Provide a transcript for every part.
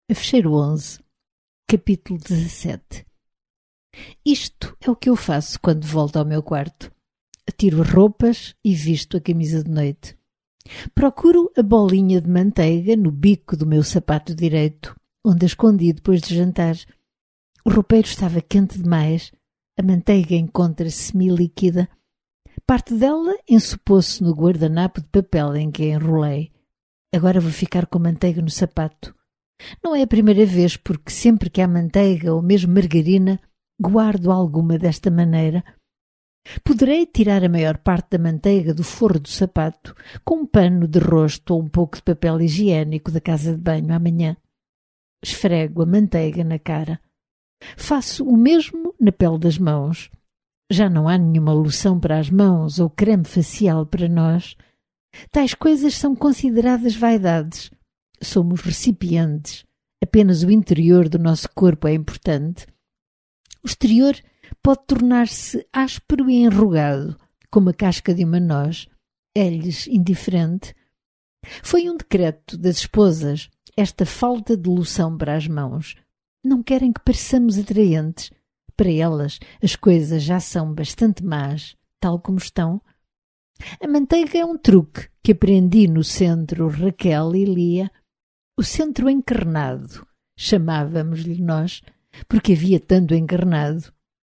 Fecheiro 11, capítulo 17. Isto é o que eu faço quando volto ao meu quarto. Tiro as roupas e visto a camisa de noite. Procuro a bolinha de manteiga no bico do meu sapato direito, onde a escondi depois de jantar. O roupeiro estava quente demais. A manteiga encontra-se semi-líquida. Parte dela ensopou-se no guardanapo de papel em que a enrolei. Agora vou ficar com manteiga no sapato. Não é a primeira vez, porque sempre que há manteiga ou mesmo margarina, guardo alguma desta maneira. Poderei tirar a maior parte da manteiga do forro do sapato com um pano de rosto ou um pouco de papel higiênico da casa de banho amanhã. Esfrego a manteiga na cara. Faço o mesmo na pele das mãos. Já não há nenhuma loção para as mãos ou creme facial para nós. Tais coisas são consideradas vaidades. Somos recipientes. Apenas o interior do nosso corpo é importante. O exterior pode tornar-se áspero e enrugado, como a casca de uma noz. É-lhes indiferente. Foi um decreto das esposas esta falta de loção para as mãos. Não querem que pareçamos atraentes. Para elas, as coisas já são bastante más, tal como estão. A manteiga é um truque que aprendi no centro Raquel e Lia. O centro encarnado, chamávamos-lhe nós, porque havia tanto encarnado.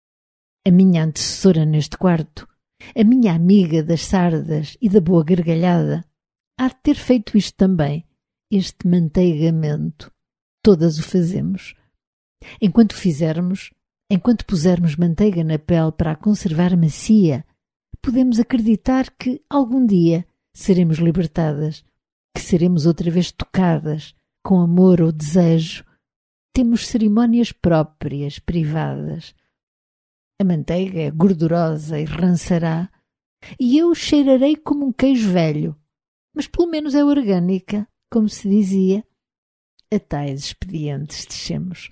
A minha antecessora neste quarto, a minha amiga das sardas e da boa gargalhada, há de ter feito isto também, este manteigamento. Todas o fazemos. Enquanto o fizermos, enquanto pusermos manteiga na pele para a conservar macia, podemos acreditar que algum dia seremos libertadas, que seremos outra vez tocadas, com amor ou desejo. Temos cerimónias próprias, privadas. A manteiga é gordurosa e rançará, e eu cheirarei como um queijo velho, mas pelo menos é orgânica, como se dizia. A tais expedientes descemos.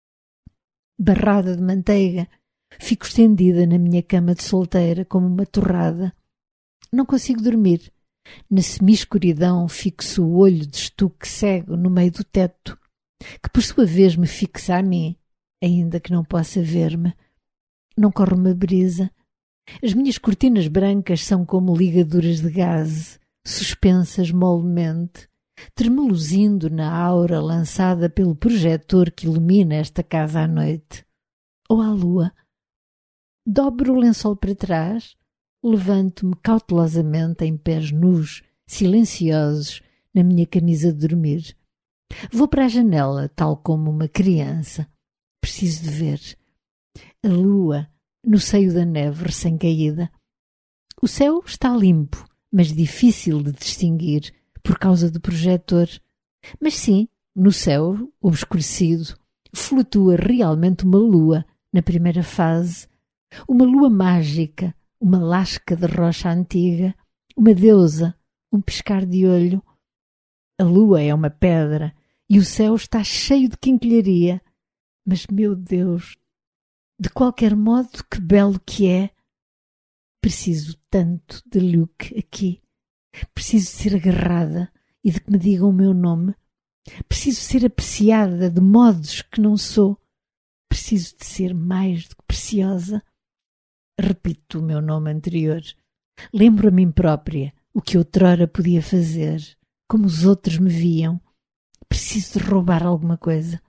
Barrada de manteiga, fico estendida na minha cama de solteira como uma torrada. Não consigo dormir. Na semi-escuridão fixo o olho de estuque cego no meio do teto, que por sua vez me fixa a mim, ainda que não possa ver-me. Não corre uma brisa. As minhas cortinas brancas são como ligaduras de gaze, suspensas moldemente, tremeluzindo na aura lançada pelo projetor que ilumina esta casa à noite. Ou à lua. Dobro o lençol para trás, levanto-me cautelosamente em pés nus, silenciosos, na minha camisa de dormir. Vou para a janela, tal como uma criança. Preciso de ver. A lua, no seio da neve recém-caída. O céu está limpo, mas difícil de distinguir por causa do projetor. Mas sim, no céu, obscurecido, flutua realmente uma lua na primeira fase. Uma lua mágica, uma lasca de rocha antiga, uma deusa, um piscar de olho. A lua é uma pedra e o céu está cheio de quinquilharia. Mas, meu Deus, de qualquer modo, que belo que é! Preciso tanto de Luke aqui. Preciso de ser agarrada e de que me digam o meu nome. Preciso ser apreciada de modos que não sou. Preciso de ser mais do que preciosa. Repito o meu nome anterior. Lembro a mim própria o que outrora podia fazer, como os outros me viam. Preciso de roubar alguma coisa.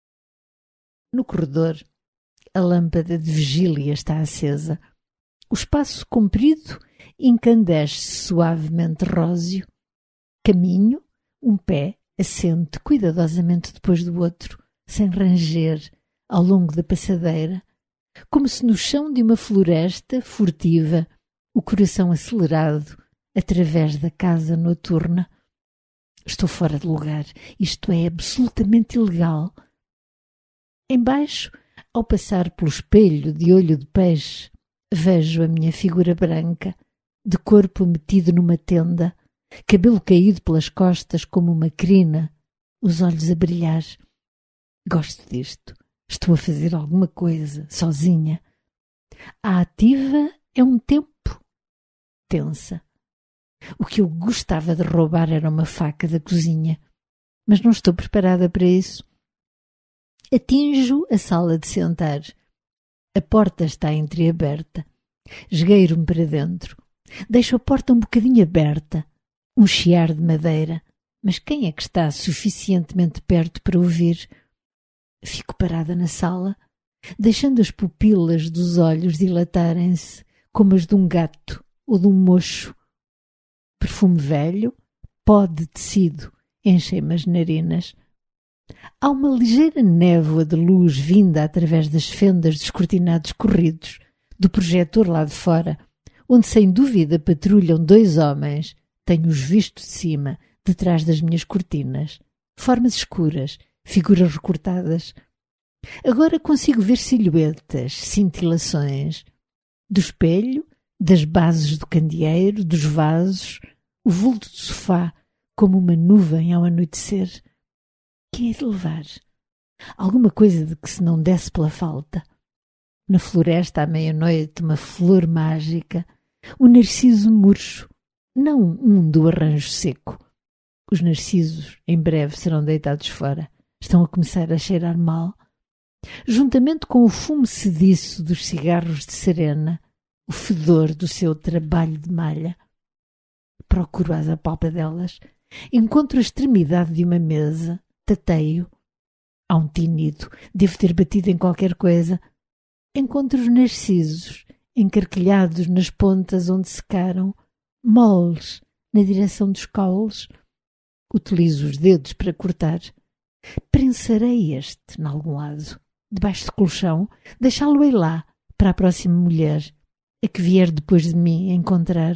No corredor, a lâmpada de vigília está acesa. O espaço comprido incandesce suavemente róseo. Caminho, um pé assente cuidadosamente depois do outro, sem ranger, ao longo da passadeira, como se no chão de uma floresta furtiva, o coração acelerado através da casa noturna. Estou fora de lugar. Isto é absolutamente ilegal. Embaixo, ao passar pelo espelho de olho de peixe, vejo a minha figura branca, de corpo metido numa tenda, cabelo caído pelas costas como uma crina, os olhos a brilhar. Gosto disto. Estou a fazer alguma coisa, sozinha. A ativa é um tempo tensa. O que eu gostava de roubar era uma faca da cozinha, mas não estou preparada para isso. Atinjo a sala de sentar. A porta está entreaberta. Esgueiro-me para dentro. Deixo a porta um bocadinho aberta. Um chiar de madeira. Mas quem é que está suficientemente perto para ouvir? Fico parada na sala, deixando as pupilas dos olhos dilatarem-se como as de um gato ou de um mocho. Perfume velho, pó de tecido, enchem-me as narinas. Há uma ligeira névoa de luz vinda através das fendas dos cortinados corridos, do projetor lá de fora, onde sem dúvida patrulham 2 homens. Tenho-os visto de cima, detrás das minhas cortinas. Formas escuras, figuras recortadas. Agora consigo ver silhuetas, cintilações. Do espelho, das bases do candeeiro, dos vasos, o vulto do sofá, como uma nuvem ao anoitecer. Que hei de levar? Alguma coisa de que se não desse pela falta. Na floresta à meia-noite, uma flor mágica, o narciso murcho, não um do arranjo seco. Os narcisos em breve serão deitados fora. Estão a começar a cheirar mal. Juntamente com o fumo sediço dos cigarros de Serena, o fedor do seu trabalho de malha. Procuro às apalpadelas. Encontro a extremidade de uma mesa. Tateio. Há um tinido. Devo ter batido em qualquer coisa. Encontro os narcisos, encarquilhados nas pontas onde secaram, moles na direção dos caules. Utilizo os dedos para cortar. Prensarei este, em algum lado, debaixo do colchão, deixá-lo-ei lá, para a próxima mulher, a que vier depois de mim encontrar.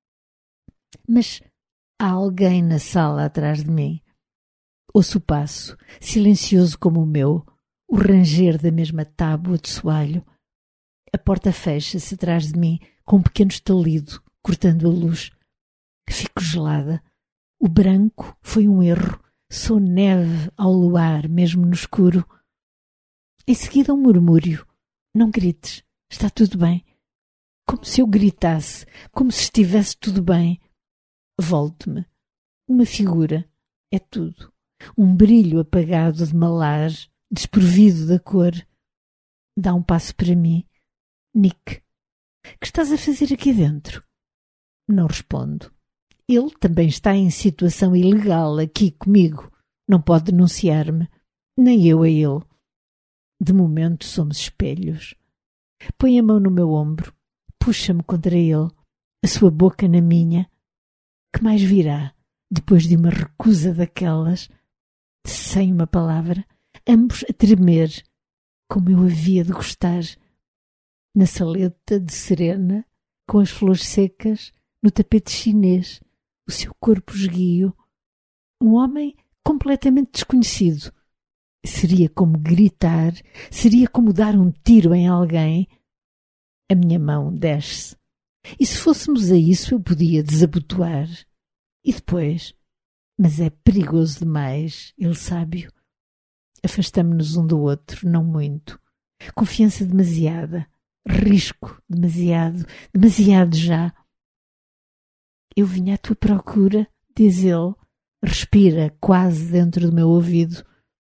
Mas há alguém na sala atrás de mim. Ouço o passo, silencioso como o meu, o ranger da mesma tábua de soalho. A porta fecha-se atrás de mim com um pequeno estalido, cortando a luz. Fico gelada. O branco foi um erro. Sou neve ao luar, mesmo no escuro. Em seguida um murmúrio. Não grites, está tudo bem. Como se eu gritasse, como se estivesse tudo bem. Volto-me. Uma figura. É tudo. Um brilho apagado de malar, desprovido da cor. Dá um passo para mim. Nick, que estás a fazer aqui dentro? Não respondo. Ele também está em situação ilegal aqui comigo. Não pode denunciar-me, nem eu a ele. De momento somos espelhos. Põe a mão no meu ombro, puxa-me contra ele, a sua boca na minha. Que mais virá, depois de uma recusa daquelas? Sem uma palavra, ambos a tremer, como eu havia de gostar. Na saleta de Serena, com as flores secas, no tapete chinês, o seu corpo esguio. Um homem completamente desconhecido. Seria como gritar, seria como dar um tiro em alguém. A minha mão desce. E se fôssemos a isso eu podia desabotoar. E depois? Mas é perigoso demais, ele sabe-o. Afastamo-nos um do outro, não muito. Confiança demasiada. Risco demasiado, demasiado já. Eu vim à tua procura, diz ele. Respira quase dentro do meu ouvido.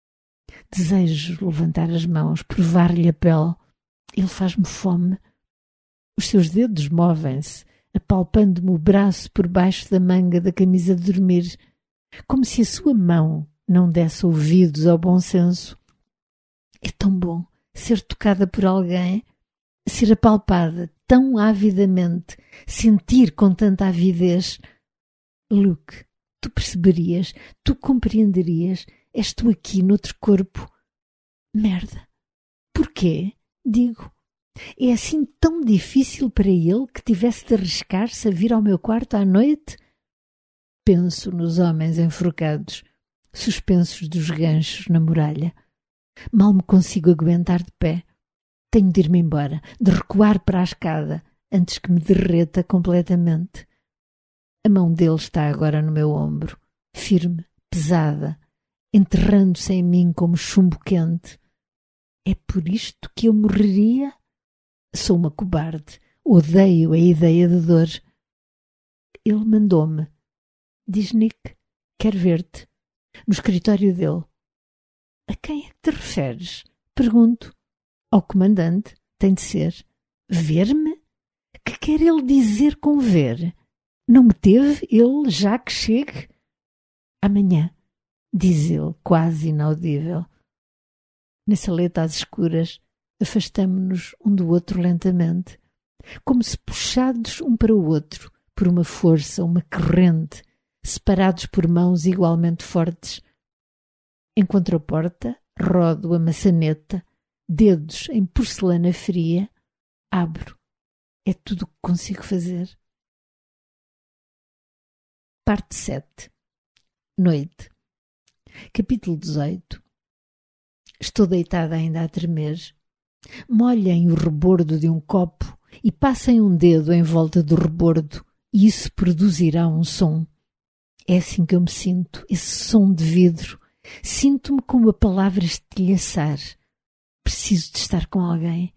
Desejo levantar as mãos, provar-lhe a pele. Ele faz-me fome. Os seus dedos movem-se, apalpando-me o braço por baixo da manga da camisa de dormir, como se a sua mão não desse ouvidos ao bom senso. É tão bom ser tocada por alguém, ser apalpada tão avidamente, sentir com tanta avidez. Luke, tu perceberias, tu compreenderias, és tu aqui noutro corpo. Merda. Porquê? Digo. É assim tão difícil para ele que tivesse de arriscar-se a vir ao meu quarto à noite? Penso nos homens enforcados, suspensos dos ganchos na muralha. Mal me consigo aguentar de pé. Tenho de ir-me embora, de recuar para a escada, antes que me derreta completamente. A mão dele está agora no meu ombro, firme, pesada, enterrando-se em mim como chumbo quente. É por isto que eu morreria? Sou uma cobarde. Odeio a ideia de dor. Ele mandou-me. Diz Nick, quer ver-te. No escritório dele. A quem é que te referes? Pergunto. Ao comandante, tem de ser. Ver-me? Que quer ele dizer com ver? Não me teve ele já que chegue? Amanhã, diz ele, quase inaudível. Na saleta às escuras, afastamo-nos um do outro lentamente, como se puxados um para o outro por uma força, uma corrente, separados por mãos igualmente fortes. Encontro a porta, rodo a maçaneta, dedos em porcelana fria, abro. É tudo o que consigo fazer. Parte 7. Noite. Capítulo 18. Estou deitada ainda a tremer. Molhem o rebordo de um copo e passem um dedo em volta do rebordo e isso produzirá um som. É assim que eu me sinto, esse som de vidro. Sinto-me como a palavra estilhaçar. Preciso de estar com alguém.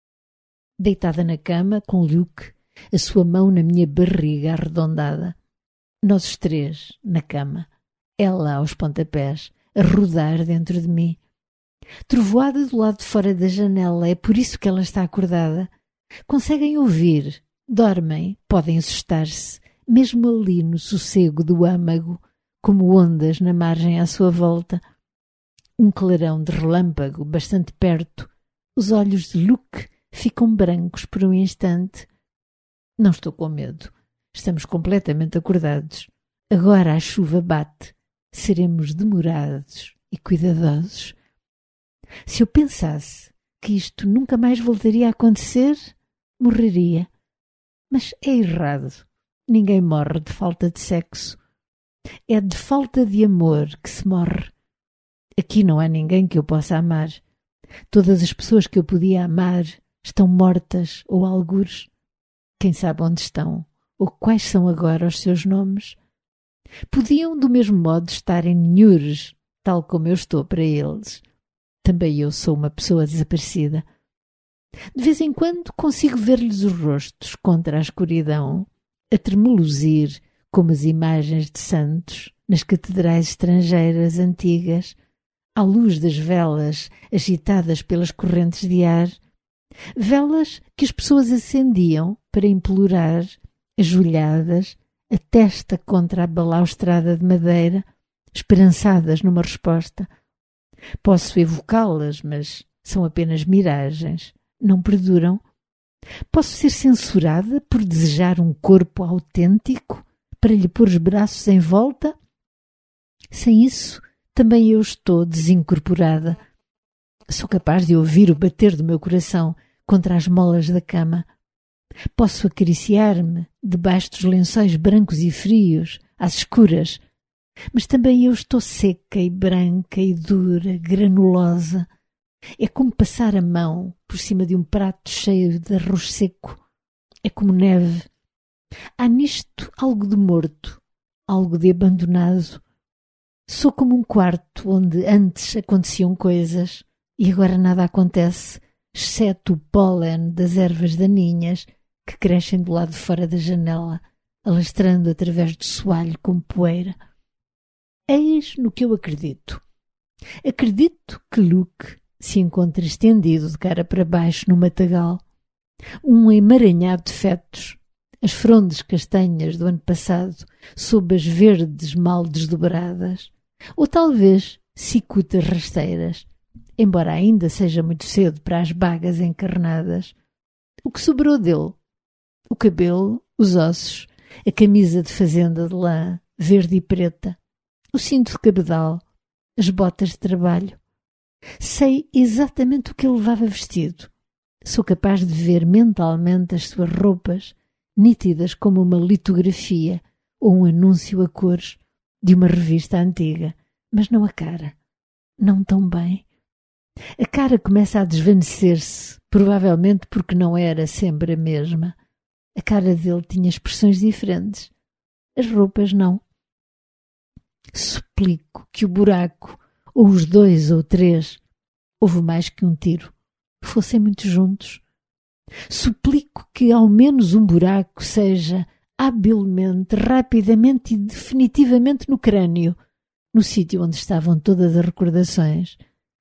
Deitada na cama, com Luke, a sua mão na minha barriga arredondada. Nós os três, na cama. Ela aos pontapés, a rodar dentro de mim. Trovoada do lado de fora da janela, é por isso que ela está acordada. Conseguem ouvir, dormem, podem assustar-se, mesmo ali no sossego do âmago, como ondas na margem à sua volta. Um clarão de relâmpago bastante perto. Os olhos de Luke ficam brancos por um instante. Não estou com medo. Estamos completamente acordados. Agora a chuva bate. Seremos demorados e cuidadosos. Se eu pensasse que isto nunca mais voltaria a acontecer, morreria. Mas é errado. Ninguém morre de falta de sexo. É de falta de amor que se morre. Aqui não há ninguém que eu possa amar. Todas as pessoas que eu podia amar estão mortas ou algures. Quem sabe onde estão ou quais são agora os seus nomes. Podiam do mesmo modo estar em Nhures, tal como eu estou para eles. Também eu sou uma pessoa desaparecida. De vez em quando consigo ver-lhes os rostos contra a escuridão, a tremeluzir como as imagens de santos nas catedrais estrangeiras antigas, à luz das velas agitadas pelas correntes de ar, velas que as pessoas acendiam para implorar, ajoelhadas, a testa contra a balaustrada de madeira, esperançadas numa resposta. Posso evocá-las, mas são apenas miragens, não perduram. Posso ser censurada por desejar um corpo autêntico para lhe pôr os braços em volta? Sem isso, também eu estou desincorporada. Sou capaz de ouvir o bater do meu coração contra as molas da cama. Posso acariciar-me debaixo dos lençóis brancos e frios, às escuras, mas também eu estou seca e branca e dura, granulosa. É como passar a mão por cima de um prato cheio de arroz seco. É como neve. Há nisto algo de morto, algo de abandonado. Sou como um quarto onde antes aconteciam coisas e agora nada acontece, exceto o pólen das ervas daninhas que crescem do lado de fora da janela, alastrando através do soalho como poeira. Eis no que eu acredito. Acredito que Luke se encontra estendido de cara para baixo no matagal, um emaranhado de fetos, as frondes castanhas do ano passado sob as verdes mal desdobradas, ou talvez cicutas rasteiras, embora ainda seja muito cedo para as bagas encarnadas. O que sobrou dele? O cabelo, os ossos, a camisa de fazenda de lã, verde e preta, o cinto de cabedal, as botas de trabalho. Sei exatamente o que ele levava vestido. Sou capaz de ver mentalmente as suas roupas, nítidas como uma litografia ou um anúncio a cores de uma revista antiga, mas não a cara. Não tão bem. A cara começa a desvanecer-se, provavelmente porque não era sempre a mesma. A cara dele tinha expressões diferentes. As roupas não. Suplico que o buraco, ou os 2 ou 3, houve mais que um tiro, fossem muito juntos. Suplico que ao menos um buraco seja habilmente, rapidamente e definitivamente no crânio, no sítio onde estavam todas as recordações,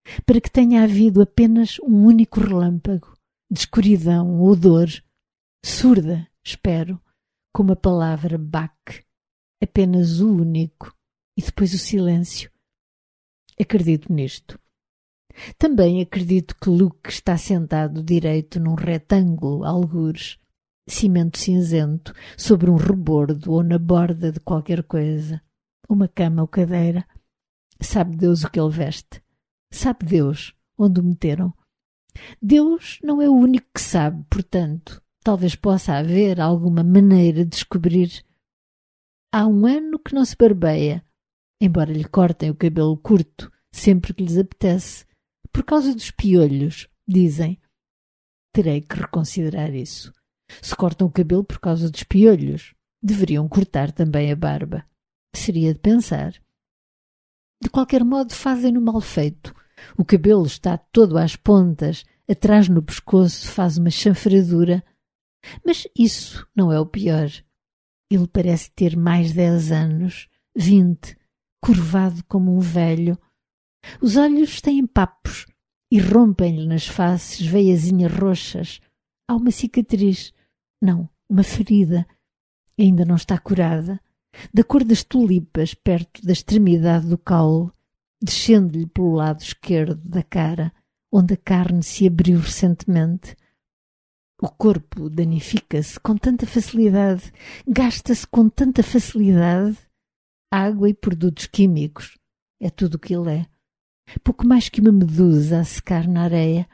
para que tenha havido apenas um único relâmpago de escuridão ou dor, surda, espero, como a palavra Bach, apenas o único, e depois o silêncio. Acredito nisto. Também acredito que Luke está sentado direito num retângulo, algures, cimento cinzento, sobre um rebordo ou na borda de qualquer coisa, uma cama ou cadeira. Sabe Deus o que ele veste. Sabe Deus onde o meteram. Deus não é o único que sabe, portanto, talvez possa haver alguma maneira de descobrir. Há 1 ano que não se barbeia, embora lhe cortem o cabelo curto sempre que lhes apetece, por causa dos piolhos, dizem. Terei que reconsiderar isso. Se cortam o cabelo por causa dos piolhos, deveriam cortar também a barba. Seria de pensar. De qualquer modo, fazem-no mal feito. O cabelo está todo às pontas, atrás no pescoço faz uma chanfradura. Mas isso não é o pior. Ele parece ter mais 10 anos, 20, curvado como um velho. Os olhos têm papos e rompem-lhe nas faces veiazinhas roxas. Há uma cicatriz, não, uma ferida. Ainda não está curada, da cor das tulipas perto da extremidade do caule, descendo-lhe pelo lado esquerdo da cara, onde a carne se abriu recentemente. O corpo danifica-se com tanta facilidade, gasta-se com tanta facilidade. Água e produtos químicos, é tudo o que ele é. Pouco mais que uma medusa a secar na areia.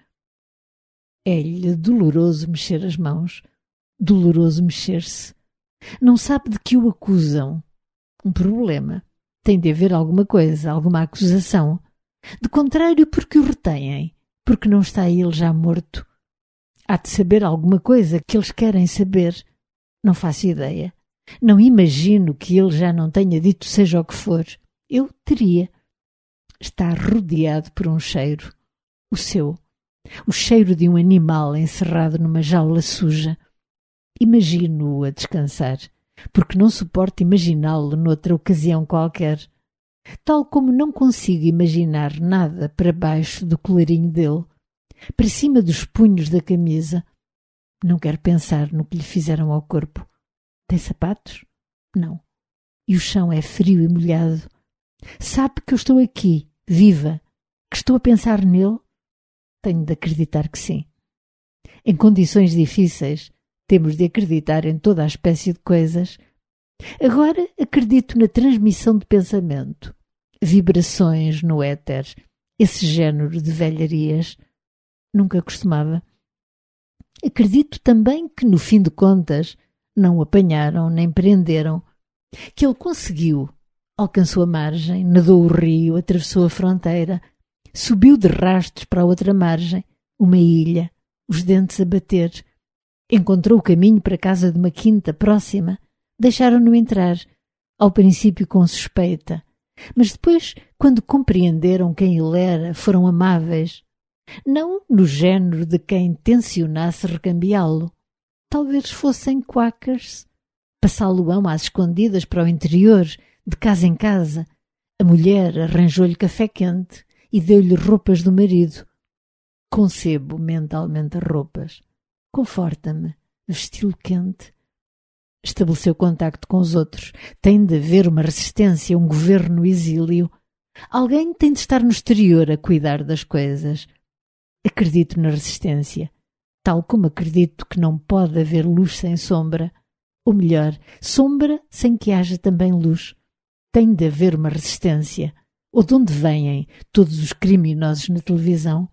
É-lhe doloroso mexer as mãos, doloroso mexer-se. Não sabe de que o acusam. Um problema. Tem de haver alguma coisa, alguma acusação. De contrário, porque o retêm? Porque não está ele já morto? Há de saber alguma coisa que eles querem saber. Não faço ideia. Não imagino que ele já não tenha dito seja o que for. Eu teria. Está rodeado por um cheiro. O seu. O cheiro de um animal encerrado numa jaula suja. Imagino-o a descansar, porque não suporto imaginá-lo noutra ocasião qualquer. Tal como não consigo imaginar nada para baixo do colarinho dele, para cima dos punhos da camisa. Não quero pensar no que lhe fizeram ao corpo. Tem sapatos? Não. E o chão é frio e molhado. Sabe que eu estou aqui, viva, que estou a pensar nele? Tenho de acreditar que sim. Em condições difíceis, temos de acreditar em toda a espécie de coisas. Agora acredito na transmissão de pensamento, vibrações no éter, esse género de velharias. Nunca costumava. Acredito também que, no fim de contas, não o apanharam nem prenderam, que ele conseguiu, alcançou a margem, nadou o rio, atravessou a fronteira, subiu de rastros para a outra margem, uma ilha, os dentes a bater, encontrou o caminho para a casa de uma quinta próxima, deixaram-no entrar, ao princípio com suspeita, mas depois, quando compreenderam quem ele era, foram amáveis, não no género de quem tencionasse recambiá-lo. Talvez fossem quakers, passá-lo-ão às escondidas para o interior, de casa em casa. A mulher arranjou-lhe café quente e deu-lhe roupas do marido. Concebo mentalmente as roupas. Conforta-me, vesti-lo quente. Estabeleceu contacto com os outros. Tem de haver uma resistência, um governo no exílio. Alguém tem de estar no exterior a cuidar das coisas. Acredito na resistência, tal como acredito que não pode haver luz sem sombra. Ou melhor, sombra sem que haja também luz. Tem de haver uma resistência. Ou de onde vêm todos os criminosos na televisão?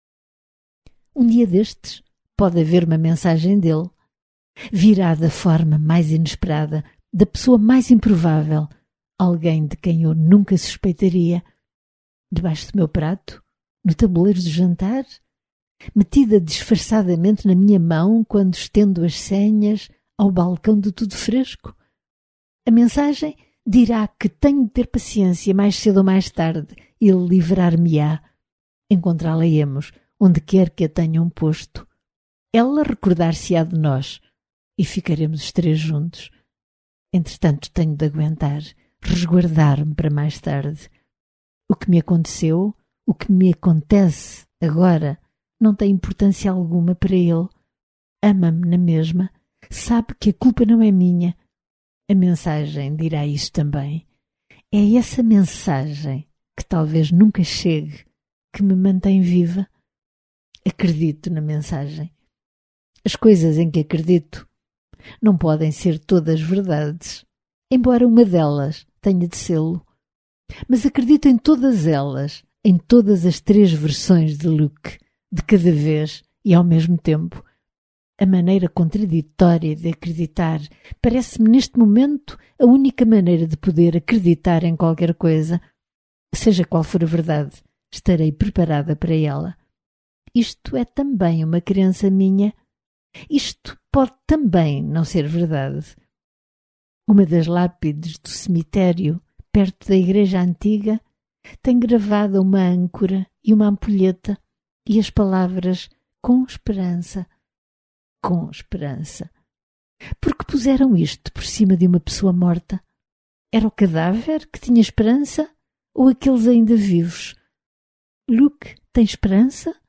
Um dia destes, pode haver uma mensagem dele. Virá da forma mais inesperada, da pessoa mais improvável, alguém de quem eu nunca suspeitaria. Debaixo do meu prato, no tabuleiro do jantar, metida disfarçadamente na minha mão quando estendo as senhas ao balcão de tudo fresco. A mensagem dirá que tenho de ter paciência, mais cedo ou mais tarde ele livrar-me-á. Encontrá-la-emos onde quer que a tenham posto. Ela recordar-se-á de nós e ficaremos os 3 juntos. Entretanto, tenho de aguentar, resguardar-me para mais tarde. O que me aconteceu, O que me acontece agora não tem importância alguma para ele. Ama-me na mesma. Sabe que a culpa não é minha. A mensagem dirá isso também. É essa mensagem, que talvez nunca chegue, que me mantém viva. Acredito na mensagem. As coisas em que acredito não podem ser todas verdades, embora uma delas tenha de sê-lo. Mas acredito em todas elas, em todas as 3 versões de Luke, de cada vez e ao mesmo tempo. A maneira contraditória de acreditar parece-me neste momento a única maneira de poder acreditar em qualquer coisa. Seja qual for a verdade, estarei preparada para ela. Isto é também uma crença minha. Isto pode também não ser verdade. Uma das lápides do cemitério, perto da igreja antiga, tem gravada uma âncora e uma ampulheta e as palavras com esperança. Com esperança. Por que puseram isto por cima de uma pessoa morta? Era o cadáver que tinha esperança ou aqueles ainda vivos? Luke tem esperança?